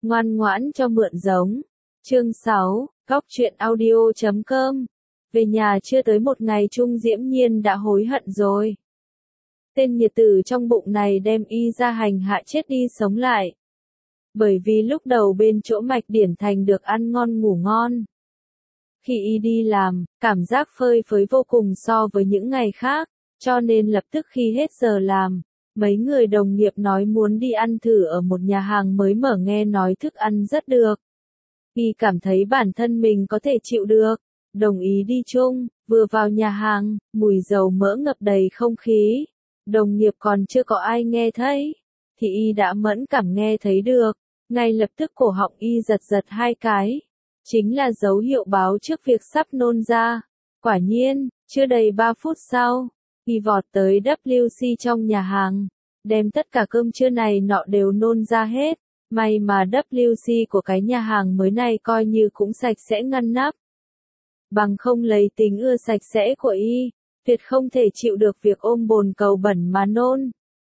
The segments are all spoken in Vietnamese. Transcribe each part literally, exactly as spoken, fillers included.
Ngoan ngoãn cho mượn giống. Chương sáu, Góc truyện audio chấm com. Về nhà chưa tới một ngày Trung Diễm Nhiên đã hối hận rồi. Tên nghiệt tử trong bụng này đem y ra hành hạ chết đi sống lại. Bởi vì lúc đầu bên chỗ Mạch Điển Thành được ăn ngon ngủ ngon. Khi y đi làm, cảm giác phơi phới vô cùng so với những ngày khác, cho nên lập tức khi hết giờ làm, mấy người đồng nghiệp nói muốn đi ăn thử ở một nhà hàng mới mở nghe nói thức ăn rất được. Y cảm thấy bản thân mình có thể chịu được, đồng ý đi chung, vừa vào nhà hàng, mùi dầu mỡ ngập đầy không khí. Đồng nghiệp còn chưa có ai nghe thấy, thì y đã mẫn cảm nghe thấy được, ngay lập tức cổ họng y giật giật hai cái. Chính là dấu hiệu báo trước việc sắp nôn ra. Quả nhiên, chưa đầy ba phút sau, y vọt tới W C trong nhà hàng, đem tất cả cơm trưa này nọ đều nôn ra hết. May mà W C của cái nhà hàng mới này coi như cũng sạch sẽ ngăn nắp. Bằng không lấy tính ưa sạch sẽ của y, tuyệt không thể chịu được việc ôm bồn cầu bẩn mà nôn.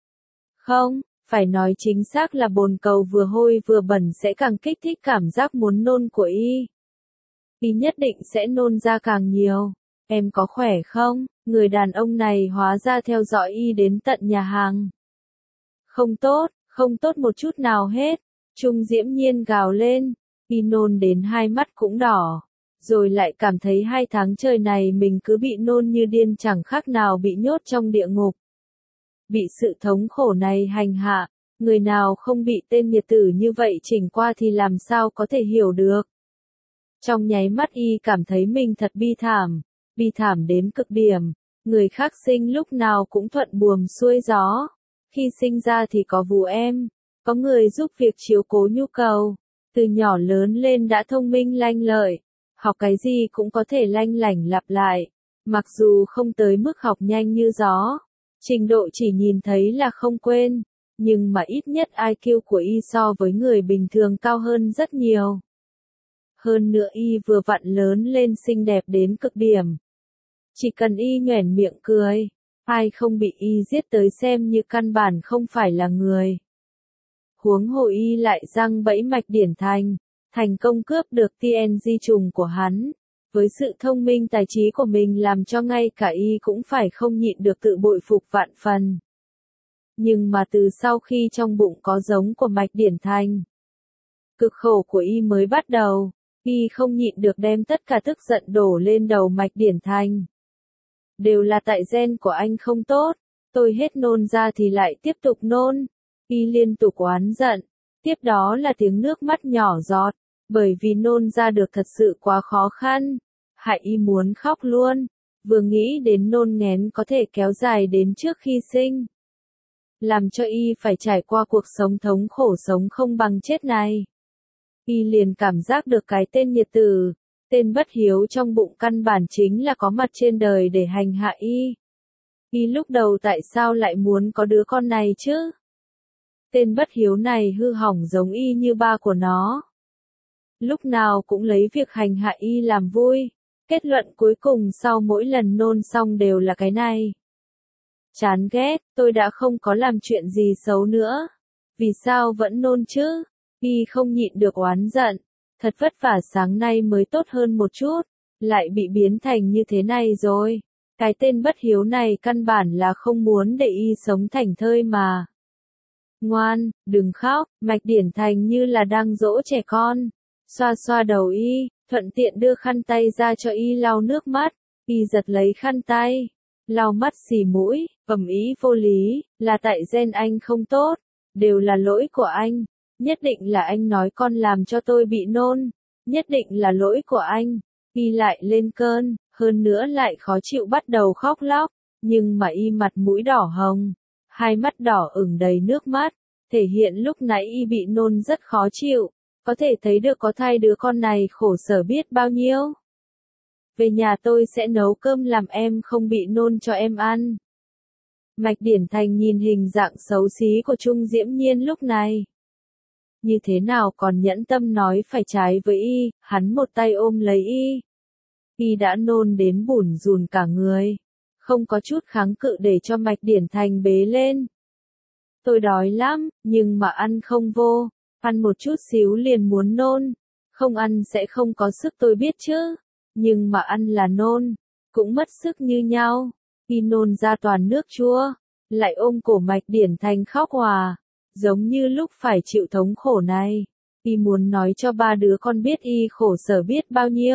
Không, phải nói chính xác là bồn cầu vừa hôi vừa bẩn sẽ càng kích thích cảm giác muốn nôn của y. Y nhất định sẽ nôn ra càng nhiều. Em có khỏe không? Người đàn ông này hóa ra theo dõi y đến tận nhà hàng. Không tốt, không tốt một chút nào hết. Trung Diễm Nhiên gào lên, y nôn đến hai mắt cũng đỏ. Rồi lại cảm thấy hai tháng trời này mình cứ bị nôn như điên chẳng khác nào bị nhốt trong địa ngục. Bị sự thống khổ này hành hạ, người nào không bị tên nghiệt tử như vậy chỉnh qua thì làm sao có thể hiểu được. Trong nháy mắt y cảm thấy mình thật bi thảm, bi thảm đến cực điểm. Người khác sinh lúc nào cũng thuận buồm xuôi gió. Khi sinh ra thì có vú em, có người giúp việc chiếu cố nhu cầu. Từ nhỏ lớn lên đã thông minh lanh lợi, học cái gì cũng có thể lanh lảnh lặp lại. Mặc dù không tới mức học nhanh như gió, trình độ chỉ nhìn thấy là không quên, nhưng mà ít nhất I Q của y so với người bình thường cao hơn rất nhiều. Hơn nữa y vừa vặn lớn lên xinh đẹp đến cực điểm. Chỉ cần y nhoẻn miệng cười, ai không bị y giết tới xem như căn bản không phải là người. Huống hồ y lại giăng bẫy Mạch Điển Thành, thành công cướp được T N G trùng của hắn. Với sự thông minh tài trí của mình làm cho ngay cả y cũng phải không nhịn được tự bội phục vạn phần. Nhưng mà từ sau khi trong bụng có giống của Mạch Điển Thành, cực khổ của y mới bắt đầu. Y không nhịn được đem tất cả tức giận đổ lên đầu Mạch Điển Thành. Đều là tại gen của anh không tốt, tôi hết nôn ra thì lại tiếp tục nôn. Y liên tục oán giận, tiếp đó là tiếng nước mắt nhỏ giọt, bởi vì nôn ra được thật sự quá khó khăn. Hại y muốn khóc luôn, vừa nghĩ đến nôn nghén có thể kéo dài đến trước khi sinh. Làm cho y phải trải qua cuộc sống thống khổ sống không bằng chết này. Y liền cảm giác được cái tên nghiệt tử, tên bất hiếu trong bụng căn bản chính là có mặt trên đời để hành hạ y. Y lúc đầu tại sao lại muốn có đứa con này chứ? Tên bất hiếu này hư hỏng giống y như ba của nó. Lúc nào cũng lấy việc hành hạ y làm vui. Kết luận cuối cùng sau mỗi lần nôn xong đều là cái này. Chán ghét, tôi đã không có làm chuyện gì xấu nữa. Vì sao vẫn nôn chứ? Y không nhịn được oán giận. Thật vất vả sáng nay mới tốt hơn một chút, lại bị biến thành như thế này rồi. Cái tên bất hiếu này căn bản là không muốn để y sống thảnh thơi mà. Ngoan, đừng khóc, Mạch Điển Thành như là đang dỗ trẻ con. Xoa xoa đầu y, thuận tiện đưa khăn tay ra cho y lau nước mắt. Y giật lấy khăn tay, lau mắt xì mũi, ầm ĩ vô lý, là tại gen anh không tốt, đều là lỗi của anh. Nhất định là anh nói con làm cho tôi bị nôn, nhất định là lỗi của anh. Y lại lên cơn, hơn nữa lại khó chịu bắt đầu khóc lóc, nhưng mà y mặt mũi đỏ hồng, hai mắt đỏ ửng đầy nước mắt, thể hiện lúc nãy y bị nôn rất khó chịu, có thể thấy được có thai đứa con này khổ sở biết bao nhiêu. Về nhà tôi sẽ nấu cơm làm em không bị nôn cho em ăn. Mạch Điển Thành nhìn hình dạng xấu xí của Trung Diễm Nhiên lúc này. Như thế nào còn nhẫn tâm nói phải trái với y, hắn một tay ôm lấy y. Y đã nôn đến bủn rùn cả người, không có chút kháng cự để cho Mạch Điển Thành bế lên. Tôi đói lắm, nhưng mà ăn không vô, Ăn một chút xíu liền muốn nôn, không ăn sẽ không có sức tôi biết chứ, nhưng mà ăn là nôn, cũng mất sức như nhau. Y nôn ra toàn nước chua, lại ôm cổ Mạch Điển Thành khóc hòa, giống như lúc phải chịu thống khổ này. Y muốn nói cho ba đứa con biết y khổ sở biết bao nhiêu.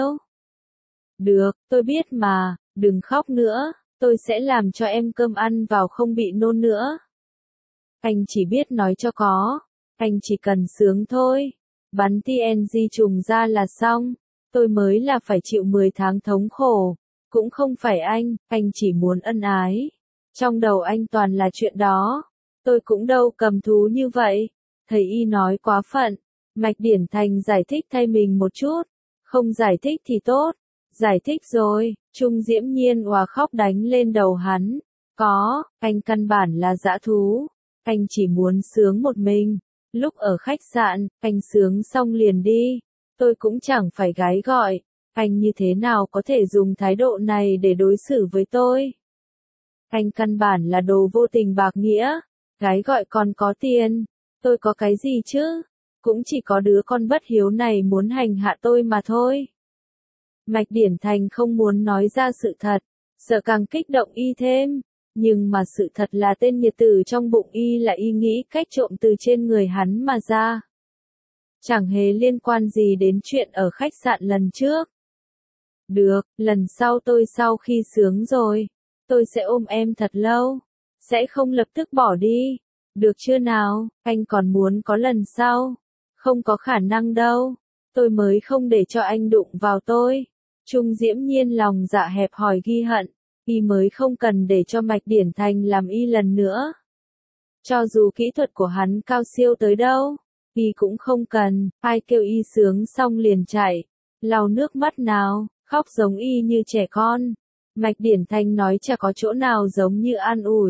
Được, tôi biết mà, đừng khóc nữa, tôi sẽ làm cho em cơm ăn vào không bị nôn nữa. Anh chỉ biết nói cho có, anh chỉ cần sướng thôi, bắn tê en giê trùng ra là xong, tôi mới là phải chịu mười tháng thống khổ, cũng không phải anh, anh chỉ muốn ân ái. Trong đầu anh toàn là chuyện đó, tôi cũng đâu cầm thú như vậy. Thầy y nói quá phận, Mạch Điển Thành giải thích thay mình một chút, không giải thích thì tốt, giải thích rồi, Trung Diễm Nhiên òa khóc đánh lên đầu hắn, có, anh căn bản là dã thú, anh chỉ muốn sướng một mình, lúc ở khách sạn, anh sướng xong liền đi, tôi cũng chẳng phải gái gọi, anh như thế nào có thể dùng thái độ này để đối xử với tôi? Anh căn bản là đồ vô tình bạc nghĩa, gái gọi còn có tiền, tôi có cái gì chứ? Cũng chỉ có đứa con bất hiếu này muốn hành hạ tôi mà thôi. Mạch Điển Thành không muốn nói ra sự thật, sợ càng kích động y thêm, nhưng mà sự thật là tên nghiệt tử trong bụng y là y nghĩ cách trộm từ trên người hắn mà ra. Chẳng hề liên quan gì đến chuyện ở khách sạn lần trước. Được, lần sau tôi sau khi sướng rồi, tôi sẽ ôm em thật lâu, sẽ không lập tức bỏ đi. Được chưa nào, anh còn muốn có lần sau? Không có khả năng đâu, tôi mới không để cho anh đụng vào tôi. Trung Diễm Nhiên lòng dạ hẹp hòi ghi hận, y mới không cần để cho Mạch Điển Thành làm y lần nữa. Cho dù kỹ thuật của hắn cao siêu tới đâu, y cũng không cần, ai kêu y sướng xong liền chạy, lau nước mắt nào, khóc giống y như trẻ con. Mạch Điển Thành nói chả có chỗ nào giống như an ủi.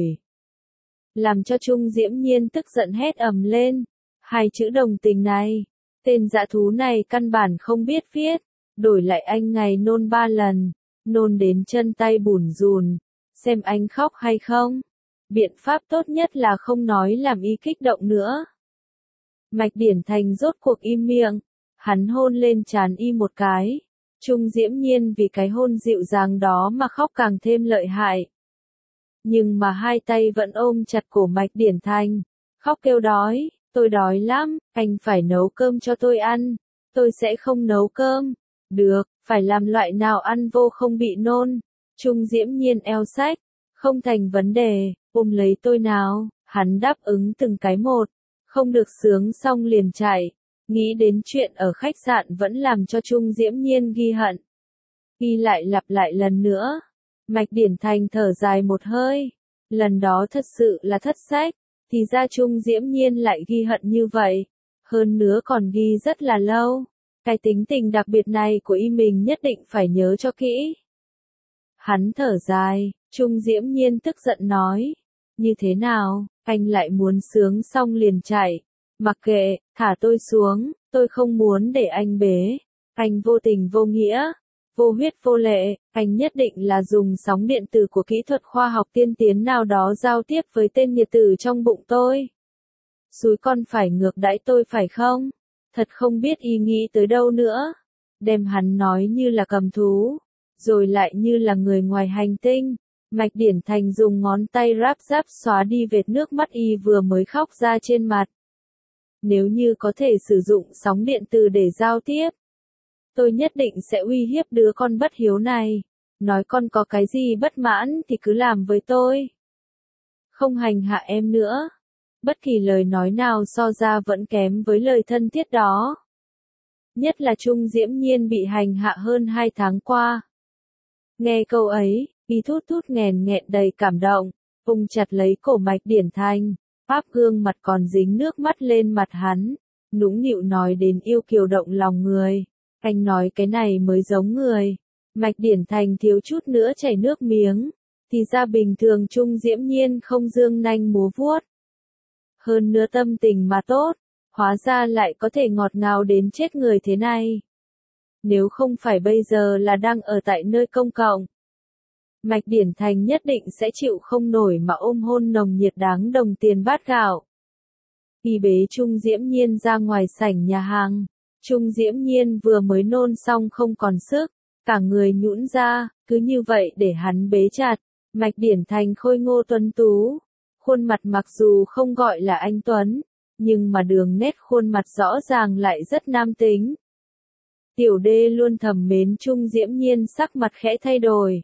Làm cho Trung Diễm Nhiên tức giận hét ầm lên, hai chữ đồng tình này, tên dã thú này căn bản không biết viết, đổi lại anh ngày nôn ba lần, nôn đến chân tay bủn rùn, xem anh khóc hay không. Biện pháp tốt nhất là không nói làm y kích động nữa. Mạch Điển Thành rốt cuộc im miệng, hắn hôn lên trán y một cái. Trung Diễm Nhiên vì cái hôn dịu dàng đó mà khóc càng thêm lợi hại. Nhưng mà hai tay vẫn ôm chặt cổ Mạch Điển Thành, khóc kêu đói, tôi đói lắm, anh phải nấu cơm cho tôi ăn, tôi sẽ không nấu cơm. Được, phải làm loại nào ăn vô không bị nôn. Trung Diễm Nhiên eo sách, không thành vấn đề, ôm lấy tôi nào, hắn đáp ứng từng cái một, không được sướng xong liền chạy. Nghĩ đến chuyện ở khách sạn vẫn làm cho Trung Diễm Nhiên ghi hận. Y lại lặp lại lần nữa. Mạch Điển Thành thở dài một hơi. Lần đó thật sự là thất sách. Thì ra Trung Diễm Nhiên lại ghi hận như vậy. Hơn nữa còn ghi rất là lâu. Cái tính tình đặc biệt này của y mình nhất định phải nhớ cho kỹ. Hắn thở dài. Trung Diễm Nhiên tức giận nói. Như thế nào, anh lại muốn sướng xong liền chạy. Mặc kệ, thả tôi xuống, tôi không muốn để anh bế. Anh vô tình vô nghĩa, vô huyết vô lệ, anh nhất định là dùng sóng điện tử của kỹ thuật khoa học tiên tiến nào đó giao tiếp với tên nghiệt tử trong bụng tôi. Xúi con phải ngược đãi tôi phải không? Thật không biết ý nghĩ tới đâu nữa. Đem hắn nói như là cầm thú, rồi lại như là người ngoài hành tinh. Mạch Điển Thành dùng ngón tay ráp ráp xóa đi vệt nước mắt y vừa mới khóc ra trên mặt. Nếu như có thể sử dụng sóng điện từ để giao tiếp, tôi nhất định sẽ uy hiếp đứa con bất hiếu này. Nói con có cái gì bất mãn thì cứ làm với tôi. Không hành hạ em nữa. Bất kỳ lời nói nào so ra vẫn kém với lời thân thiết đó. Nhất là Trung Diễm Nhiên bị hành hạ hơn hai tháng qua. Nghe câu ấy, y thút thút nghèn nghẹn đầy cảm động, ung chặt lấy cổ Mạch Điển Thành. Áp gương mặt còn dính nước mắt lên mặt hắn, nũng nịu nói đến yêu kiều động lòng người. Anh nói cái này mới giống người. Mạch Điển Thành thiếu chút nữa chảy nước miếng. Thì ra bình thường Trung Diễm Nhiên không dương nanh múa vuốt. Hơn nữa tâm tình mà tốt, hóa ra lại có thể ngọt ngào đến chết người thế này. Nếu không phải bây giờ là đang ở tại nơi công cộng, Mạch Điển Thành nhất định sẽ chịu không nổi mà ôm hôn nồng nhiệt đáng đồng tiền bát gạo. Y bế Trung Diễm Nhiên ra ngoài sảnh nhà hàng. Trung Diễm Nhiên vừa mới nôn xong không còn sức, cả người nhũn ra, cứ như vậy để hắn bế chặt. Mạch Điển Thành khôi ngô tuấn tú, khuôn mặt mặc dù không gọi là anh tuấn, nhưng mà đường nét khuôn mặt rõ ràng lại rất nam tính. Tiểu Đê luôn thầm mến Trung Diễm Nhiên, sắc mặt khẽ thay đổi.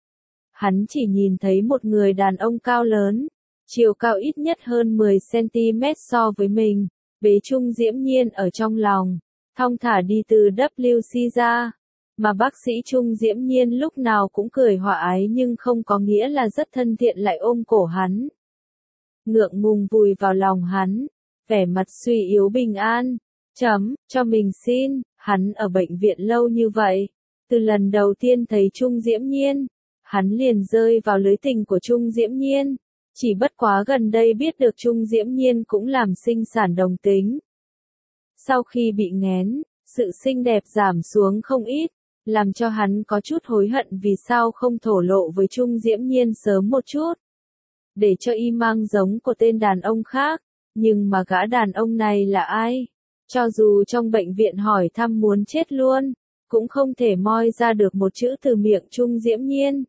Hắn chỉ nhìn thấy một người đàn ông cao lớn, chiều cao ít nhất hơn mười xăng-ti-mét so với mình, bế Trung Diễm Nhiên ở trong lòng, thong thả đi từ W C ra. Mà bác sĩ Trung Diễm Nhiên lúc nào cũng cười hòa ái nhưng không có nghĩa là rất thân thiện, lại ôm cổ hắn. Ngượng ngùng vùi vào lòng hắn, vẻ mặt suy yếu bình an. Chấm, cho mình xin, hắn ở bệnh viện lâu như vậy. Từ lần đầu tiên thấy Trung Diễm Nhiên, hắn liền rơi vào lưới tình của Trung Diễm Nhiên. Chỉ bất quá gần đây biết được Trung Diễm Nhiên cũng làm sinh sản đồng tính. Sau khi bị nghén, sự xinh đẹp giảm xuống không ít, làm cho hắn có chút hối hận vì sao không thổ lộ với Trung Diễm Nhiên sớm một chút. Để cho y mang giống của tên đàn ông khác, nhưng mà gã đàn ông này là ai? Cho dù trong bệnh viện hỏi thăm muốn chết luôn, cũng không thể moi ra được một chữ từ miệng Trung Diễm Nhiên.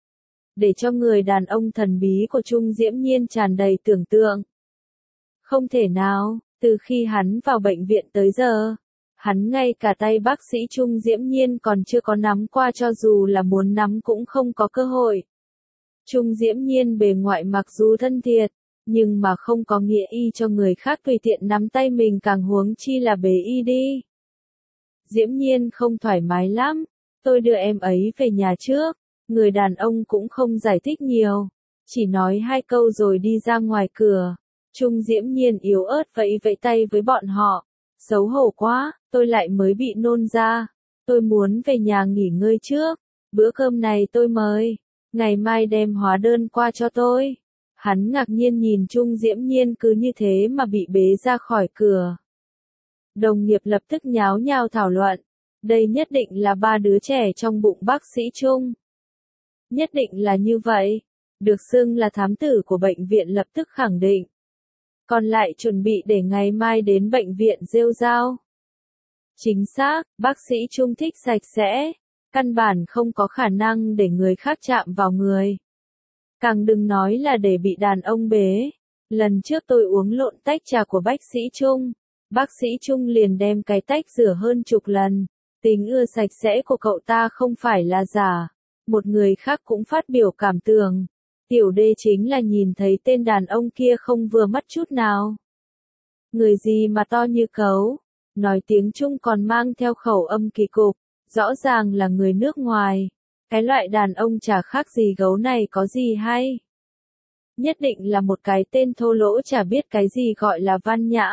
Để cho người đàn ông thần bí của Trung Diễm Nhiên tràn đầy tưởng tượng. Không thể nào, từ khi hắn vào bệnh viện tới giờ, hắn ngay cả tay bác sĩ Trung Diễm Nhiên còn chưa có nắm qua, cho dù là muốn nắm cũng không có cơ hội. Trung Diễm Nhiên bề ngoại mặc dù thân thiệt, nhưng mà không có nghĩa y cho người khác tùy tiện nắm tay mình, càng huống chi là bế y đi. Diễm Nhiên không thoải mái lắm, tôi đưa em ấy về nhà trước. Người đàn ông cũng không giải thích nhiều, chỉ nói hai câu rồi đi ra ngoài cửa. Trung Diễm Nhiên yếu ớt vẫy vẫy tay với bọn họ. Xấu hổ quá, tôi lại mới bị nôn ra. Tôi muốn về nhà nghỉ ngơi trước. Bữa cơm này tôi mời. Ngày mai đem hóa đơn qua cho tôi. Hắn ngạc nhiên nhìn Trung Diễm Nhiên cứ như thế mà bị bế ra khỏi cửa. Đồng nghiệp lập tức nháo nhào thảo luận. Đây nhất định là ba đứa trẻ trong bụng bác sĩ Trung. Nhất định là như vậy. Được xưng là thám tử của bệnh viện lập tức khẳng định. Còn lại chuẩn bị để ngày mai đến bệnh viện rêu rao. Chính xác, bác sĩ Trung thích sạch sẽ. Căn bản không có khả năng để người khác chạm vào người. Càng đừng nói là để bị đàn ông bế. Lần trước tôi uống lộn tách trà của bác sĩ Trung. Bác sĩ Trung liền đem cái tách rửa hơn chục lần. Tính ưa sạch sẽ của cậu ta không phải là giả. Một người khác cũng phát biểu cảm tưởng. Tiểu Đê chính là nhìn thấy tên đàn ông kia không vừa mắt chút nào. Người gì mà to như cấu. Nói tiếng Trung còn mang theo khẩu âm kỳ cục. Rõ ràng là người nước ngoài. Cái loại đàn ông chả khác gì gấu này có gì hay. Nhất định là một cái tên thô lỗ chả biết cái gì gọi là văn nhã.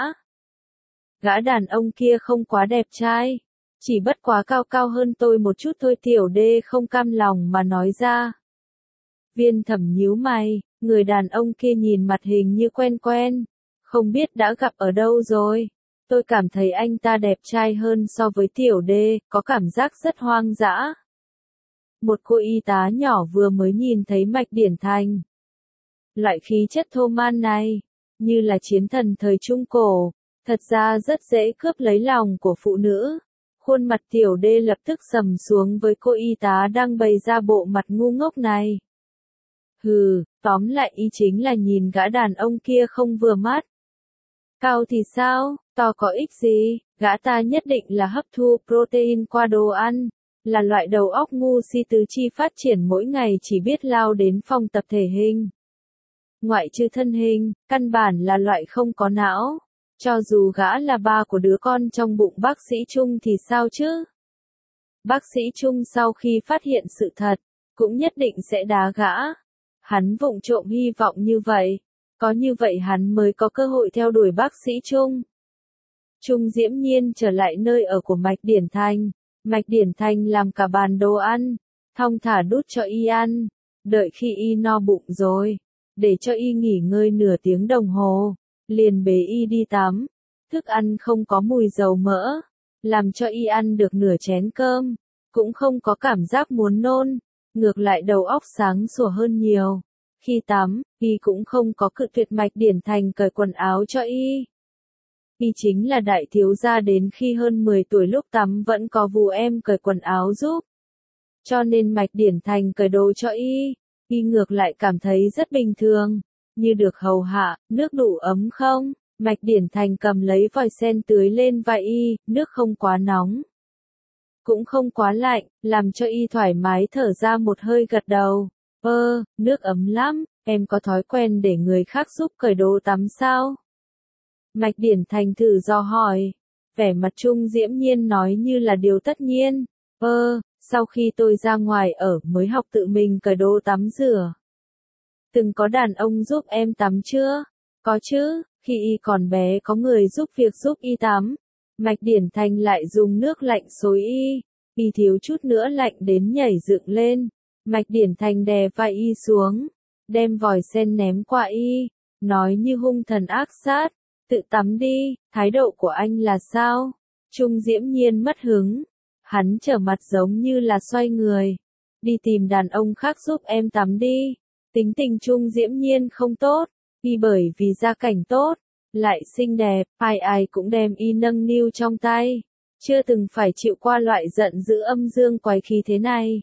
Gã đàn ông kia không quá đẹp trai. Chỉ bất quá cao cao hơn tôi một chút thôi. Tiểu Đê không cam lòng mà nói ra. Viên Thẩm nhíu mày, người đàn ông kia nhìn mặt hình như quen quen. Không biết đã gặp ở đâu rồi. Tôi cảm thấy anh ta đẹp trai hơn so với Tiểu Đê, có cảm giác rất hoang dã. Một cô y tá nhỏ vừa mới nhìn thấy Mạch Điển Thành. Loại khí chất thô man này, như là chiến thần thời Trung Cổ, thật ra rất dễ cướp lấy lòng của phụ nữ. Khuôn mặt Tiểu Đê lập tức sầm xuống với cô y tá đang bày ra bộ mặt ngu ngốc này. Hừ, tóm lại y chính là nhìn gã đàn ông kia không vừa mắt. Cao thì sao, to có ích gì, gã ta nhất định là hấp thu protein qua đồ ăn, là loại đầu óc ngu si tứ chi phát triển mỗi ngày chỉ biết lao đến phòng tập thể hình. Ngoại trừ thân hình, căn bản là loại không có não. Cho dù gã là ba của đứa con trong bụng bác sĩ Trung thì sao chứ? Bác sĩ Trung sau khi phát hiện sự thật, cũng nhất định sẽ đá gã. Hắn vụng trộm hy vọng như vậy. Có như vậy hắn mới có cơ hội theo đuổi bác sĩ Trung. Trung Diễm Nhiên trở lại nơi ở của Mạch Điển Thành. Mạch Điển Thành làm cả bàn đồ ăn, thong thả đút cho y ăn. Đợi khi y no bụng rồi, để cho y nghỉ ngơi nửa tiếng đồng hồ, liền bế y đi tắm. Thức ăn không có mùi dầu mỡ, làm cho y ăn được nửa chén cơm, cũng không có cảm giác muốn nôn, ngược lại đầu óc sáng sủa hơn nhiều. Khi tắm, y cũng không có cự tuyệt Mạch Điển Thành cởi quần áo cho y. Y chính là đại thiếu gia đến khi hơn mười tuổi lúc tắm vẫn có vù em cởi quần áo giúp. Cho nên Mạch Điển Thành cởi đồ cho y, y ngược lại cảm thấy rất bình thường, như được hầu hạ. Nước đủ ấm không? Mạch Điển Thành cầm lấy vòi sen tưới lên vai y, nước không quá nóng, cũng không quá lạnh, làm cho y thoải mái thở ra một hơi gật đầu. Ơ, nước ấm lắm, em có thói quen để người khác giúp cởi đồ tắm sao? Mạch Điển Thành thử dò hỏi, vẻ mặt Trung Diễm Nhiên nói như là điều tất nhiên. Ơ, sau khi tôi ra ngoài ở mới học tự mình cởi đồ tắm rửa. Từng có đàn ông giúp em tắm chưa? Có chứ, khi y còn bé có người giúp việc giúp y tắm. Mạch Điển Thành lại dùng nước lạnh xối y, y thiếu chút nữa lạnh đến nhảy dựng lên. Mạch Điển Thành đè vai y xuống, đem vòi sen ném qua y, nói như hung thần ác sát, tự tắm đi, thái độ của anh là sao? Trung Diễm Nhiên mất hứng, hắn trở mặt giống như là xoay người, đi tìm đàn ông khác giúp em tắm đi. Tính tình Trung Diễm Nhiên không tốt, y bởi vì gia cảnh tốt, lại xinh đẹp, ai ai cũng đem y nâng niu trong tay, chưa từng phải chịu qua loại giận dữ âm dương quái khí thế này.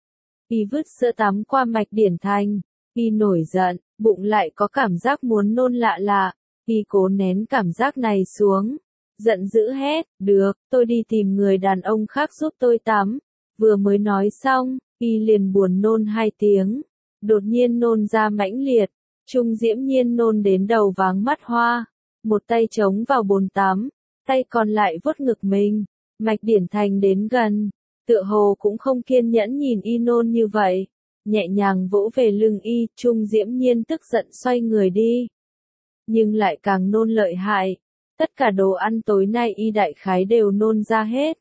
Y vứt sữa tắm qua Mạch Điển Thành, y nổi giận, bụng lại có cảm giác muốn nôn lạ lạ, y cố nén cảm giác này xuống, giận dữ hét, được, tôi đi tìm người đàn ông khác giúp tôi tắm. Vừa mới nói xong, y liền buồn nôn hai tiếng, đột nhiên nôn ra mãnh liệt. Trung Diễm Nhiên nôn đến đầu váng mắt hoa, một tay chống vào bồn tắm, tay còn lại vuốt ngực mình. Mạch Điển Thành đến gần, tựa hồ cũng không kiên nhẫn nhìn y nôn như vậy, nhẹ nhàng vỗ về lưng y. Trung Diễm Nhiên tức giận xoay người đi, nhưng lại càng nôn lợi hại. Tất cả đồ ăn tối nay y đại khái đều nôn ra hết.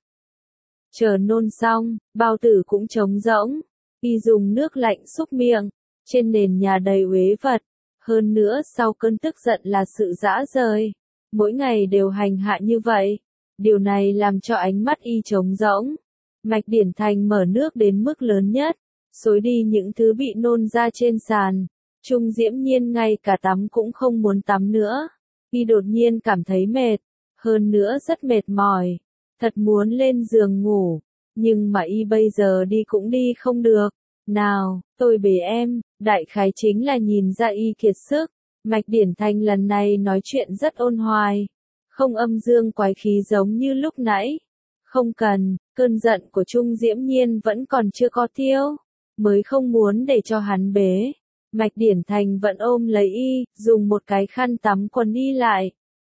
Chờ nôn xong, bao tử cũng trống rỗng, y dùng nước lạnh xúc miệng, trên nền nhà đầy uế vật. Hơn nữa sau cơn tức giận là sự dã rời, mỗi ngày đều hành hạ như vậy, điều này làm cho ánh mắt y trống rỗng. Mạch Điển Thành mở nước đến mức lớn nhất, xối đi những thứ bị nôn ra trên sàn. Trung Diễm Nhiên ngay cả tắm cũng không muốn tắm nữa, y đột nhiên cảm thấy mệt, hơn nữa rất mệt mỏi, thật muốn lên giường ngủ, nhưng mà y bây giờ đi cũng đi không được. Nào, tôi bế em, đại khái chính là nhìn ra y kiệt sức. Mạch Điển Thành lần này nói chuyện rất ôn hoài, không âm dương quái khí giống như lúc nãy. Không cần, cơn giận của Trung Diễm Nhiên vẫn còn chưa có tiêu, mới không muốn để cho hắn bế. Mạch Điển Thành vẫn ôm lấy y, dùng một cái khăn tắm quần y lại.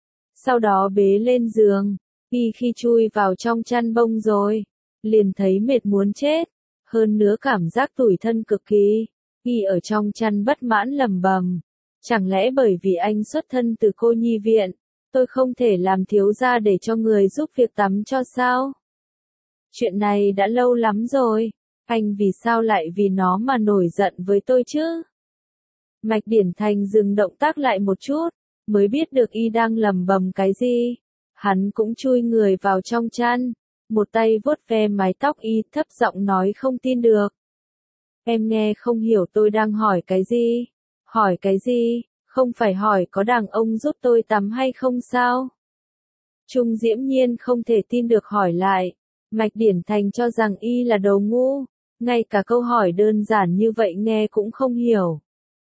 Sau đó bế lên giường, y khi chui vào trong chăn bông rồi, liền thấy mệt muốn chết. Hơn nữa cảm giác tủi thân cực kỳ, y ở trong chăn bất mãn lầm bầm. Chẳng lẽ bởi vì anh xuất thân từ cô nhi viện, tôi không thể làm thiếu gia để cho người giúp việc tắm cho sao? Chuyện này đã lâu lắm rồi, anh vì sao lại vì nó mà nổi giận với tôi chứ? Mạch Điển Thành dừng động tác lại một chút, mới biết được y đang lầm bầm cái gì. Hắn cũng chui người vào trong chăn, một tay vuốt ve mái tóc y, thấp giọng nói không tin được. Em nghe không hiểu tôi đang hỏi cái gì? Hỏi cái gì? Không phải hỏi có đàn ông giúp tôi tắm hay không sao? Trung Diễm Nhiên không thể tin được hỏi lại. Mạch Điển Thành cho rằng y là đồ ngu, ngay cả câu hỏi đơn giản như vậy nghe cũng không hiểu.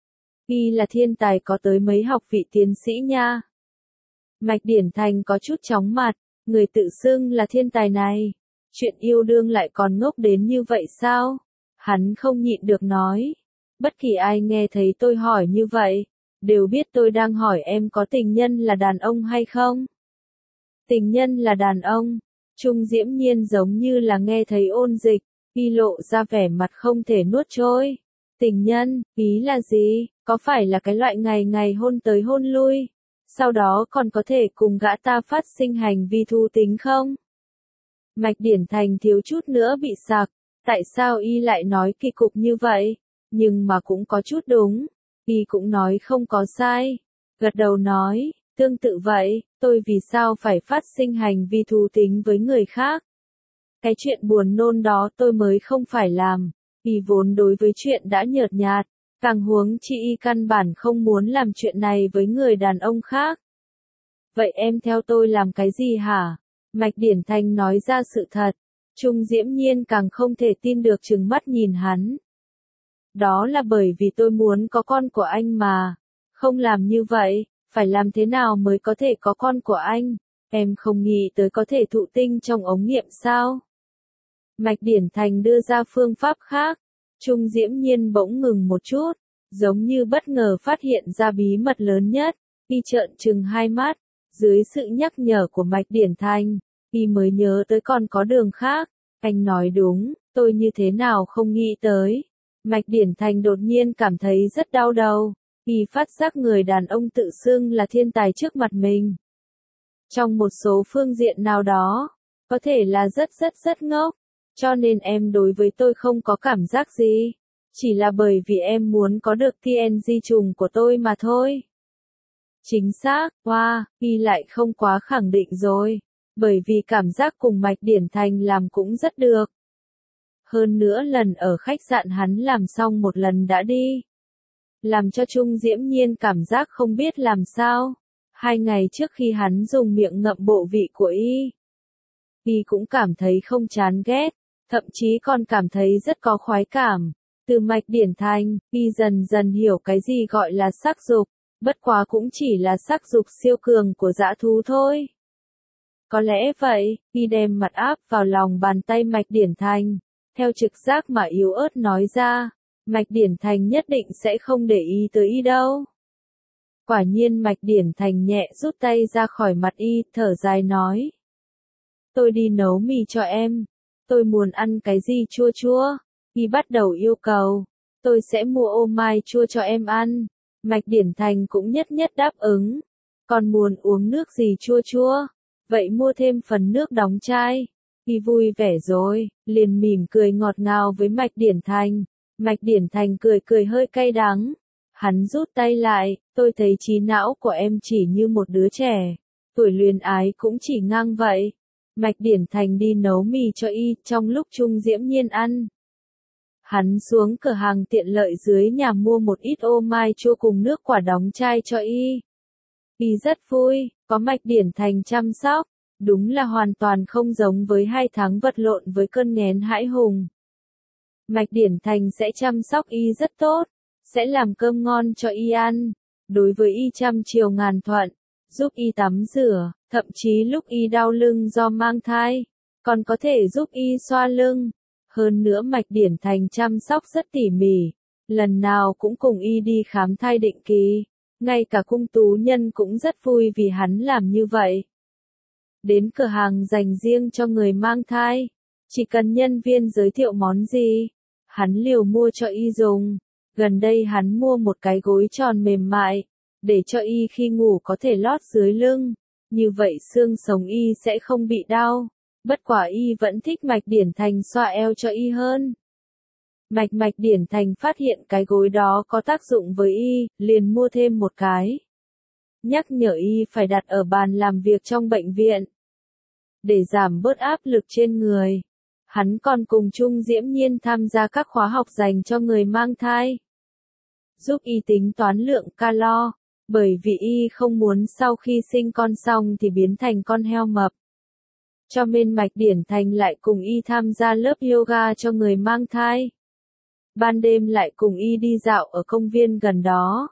Y là thiên tài có tới mấy học vị tiến sĩ nha. Mạch Điển Thành có chút chóng mặt, người tự xưng là thiên tài này, chuyện yêu đương lại còn ngốc đến như vậy sao? Hắn không nhịn được nói, bất kỳ ai nghe thấy tôi hỏi như vậy, đều biết tôi đang hỏi em có tình nhân là đàn ông hay không? Tình nhân là đàn ông. Trung Diễm Nhiên giống như là nghe thấy ôn dịch, y lộ ra vẻ mặt không thể nuốt trôi. Tình nhân, ý là gì? Có phải là cái loại ngày ngày hôn tới hôn lui, sau đó còn có thể cùng gã ta phát sinh hành vi thú tính không? Mạch Điển Thành thiếu chút nữa bị sặc, tại sao y lại nói kỳ cục như vậy? Nhưng mà cũng có chút đúng, y cũng nói không có sai. Gật đầu nói, tương tự vậy, tôi vì sao phải phát sinh hành vi thú tính với người khác? Cái chuyện buồn nôn đó tôi mới không phải làm, y vốn đối với chuyện đã nhợt nhạt, càng huống chi y căn bản không muốn làm chuyện này với người đàn ông khác. Vậy em theo tôi làm cái gì hả? Mạch Điển Thành nói ra sự thật. Trung Diễm Nhiên càng không thể tin được trừng mắt nhìn hắn. Đó là bởi vì tôi muốn có con của anh mà. Không làm như vậy, phải làm thế nào mới có thể có con của anh? Em không nghĩ tới có thể thụ tinh trong ống nghiệm sao? Mạch Điển Thành đưa ra phương pháp khác. Trung Diễm Nhiên bỗng ngừng một chút, giống như bất ngờ phát hiện ra bí mật lớn nhất. Y trợn trừng hai mắt, dưới sự nhắc nhở của Mạch Điển Thành, Y mới nhớ tới còn có đường khác. Anh nói đúng, tôi như thế nào không nghĩ tới. Mạch Điển Thành đột nhiên cảm thấy rất đau đầu. Y phát giác người đàn ông tự xưng là thiên tài trước mặt mình. Trong một số phương diện nào đó, có thể là rất rất rất ngốc. Cho nên em đối với tôi không có cảm giác gì. Chỉ là bởi vì em muốn có được tê en giê trùng của tôi mà thôi. Chính xác, wow, Y lại không quá khẳng định rồi. Bởi vì cảm giác cùng Mạch Điển Thành làm cũng rất được. Hơn nữa lần ở khách sạn hắn làm xong một lần đã đi. Làm cho Trung Diễm Nhiên cảm giác không biết làm sao. Hai ngày trước khi hắn dùng miệng ngậm bộ vị của Y, Y cũng cảm thấy không chán ghét, thậm chí còn cảm thấy rất có khoái cảm. Từ Mạch Điển Thành, Y dần dần hiểu cái gì gọi là sắc dục, bất quá cũng chỉ là sắc dục siêu cường của dã thú thôi. Có lẽ vậy, Y đem mặt áp vào lòng bàn tay Mạch Điển Thành, theo trực giác mà yếu ớt nói ra, Mạch Điển Thành nhất định sẽ không để ý tới Y đâu. Quả nhiên Mạch Điển Thành nhẹ rút tay ra khỏi mặt Y, thở dài nói. Tôi đi nấu mì cho em. Tôi muốn ăn cái gì chua chua. Y bắt đầu yêu cầu. Tôi sẽ mua ô mai chua cho em ăn. Mạch Điển Thành cũng nhất nhất đáp ứng. Còn muốn uống nước gì chua chua? Vậy mua thêm phần nước đóng chai. Y vui vẻ rồi, liền mỉm cười ngọt ngào với Mạch Điển Thành. Mạch Điển Thành cười cười hơi cay đắng. Hắn rút tay lại, tôi thấy trí não của em chỉ như một đứa trẻ. Tuổi luyến ái cũng chỉ ngang vậy. Mạch Điển Thành đi nấu mì cho Y, trong lúc Trung Diễm Nhiên ăn. Hắn xuống cửa hàng tiện lợi dưới nhà mua một ít ô mai chua cùng nước quả đóng chai cho Y. Y rất vui, có Mạch Điển Thành chăm sóc. Đúng là hoàn toàn không giống với hai tháng vật lộn với cơn nghén hãi hùng. Mạch Điển Thành sẽ chăm sóc Y rất tốt, sẽ làm cơm ngon cho Y ăn, đối với Y trăm chiều ngàn thuận, giúp Y tắm rửa, thậm chí lúc Y đau lưng do mang thai, còn có thể giúp Y xoa lưng. Hơn nữa Mạch Điển Thành chăm sóc rất tỉ mỉ, lần nào cũng cùng Y đi khám thai định kỳ, ngay cả cung tú nhân cũng rất vui vì hắn làm như vậy. Đến cửa hàng dành riêng cho người mang thai, chỉ cần nhân viên giới thiệu món gì, hắn liều mua cho Y dùng. Gần đây hắn mua một cái gối tròn mềm mại, để cho Y khi ngủ có thể lót dưới lưng, như vậy xương sống Y sẽ không bị đau. Bất quả Y vẫn thích Mạch Điển Thành xoa eo cho Y hơn. Mạch Mạch Điển Thành phát hiện cái gối đó có tác dụng với Y, liền mua thêm một cái. Nhắc nhở Y phải đặt ở bàn làm việc trong bệnh viện, để giảm bớt áp lực trên người. Hắn còn cùng Trung Diễm Nhiên tham gia các khóa học dành cho người mang thai, giúp Y tính toán lượng calo, bởi vì Y không muốn sau khi sinh con xong thì biến thành con heo mập. Cho nên Mạch Điển Thành lại cùng Y tham gia lớp yoga cho người mang thai. Ban đêm lại cùng Y đi dạo ở công viên gần đó.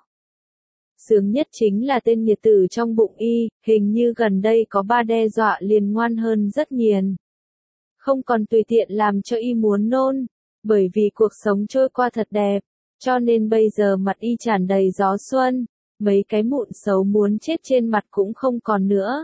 Sướng nhất chính là tên nhiệt tử trong bụng Y, hình như gần đây có ba đe dọa liền ngoan hơn rất nhiều. Không còn tùy tiện làm cho Y muốn nôn, bởi vì cuộc sống trôi qua thật đẹp, cho nên bây giờ mặt Y tràn đầy gió xuân, mấy cái mụn xấu muốn chết trên mặt cũng không còn nữa.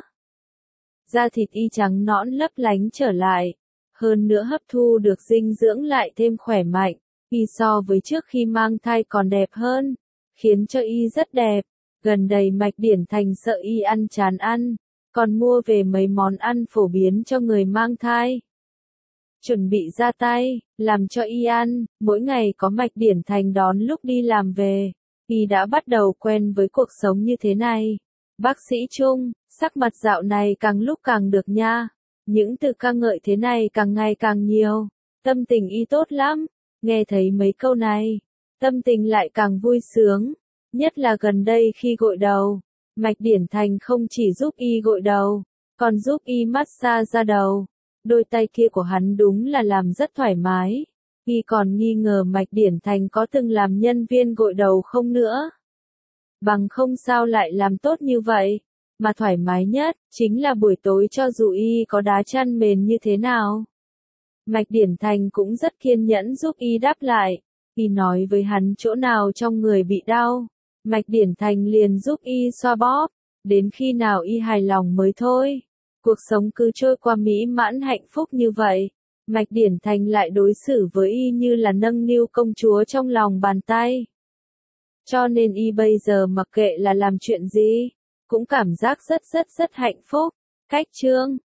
Da thịt Y trắng nõn lấp lánh trở lại, hơn nữa hấp thu được dinh dưỡng lại thêm khỏe mạnh, Y so với trước khi mang thai còn đẹp hơn, khiến cho Y rất đẹp. Gần đây Mạch Điển Thành sợ Y ăn chán ăn, còn mua về mấy món ăn phổ biến cho người mang thai. Chuẩn bị ra tay, làm cho Y ăn, mỗi ngày có Mạch Điển Thành đón lúc đi làm về, Y đã bắt đầu quen với cuộc sống như thế này. Bác sĩ Trung, sắc mặt dạo này càng lúc càng được nha, những từ ca ngợi thế này càng ngày càng nhiều, tâm tình Y tốt lắm, nghe thấy mấy câu này, tâm tình lại càng vui sướng, nhất là gần đây khi gội đầu, Mạch Điển Thành không chỉ giúp y gội đầu, còn giúp y massage da đầu. Đôi tay kia của hắn đúng là làm rất thoải mái. Y còn nghi ngờ Mạch Điển Thành có từng làm nhân viên gội đầu không nữa. Bằng không sao lại làm tốt như vậy. Mà thoải mái nhất, chính là buổi tối cho dù y có đá chăn mền như thế nào. Mạch Điển Thành cũng rất kiên nhẫn giúp y đáp lại. Y nói với hắn chỗ nào trong người bị đau. Mạch Điển Thành liền giúp y xoa bóp. Đến khi nào y hài lòng mới thôi. Cuộc sống cứ trôi qua mỹ mãn hạnh phúc như vậy. Mạch Điển Thành lại đối xử với y như là nâng niu công chúa trong lòng bàn tay. Cho nên y bây giờ mặc kệ là làm chuyện gì, cũng cảm giác rất rất rất hạnh phúc. Cách chương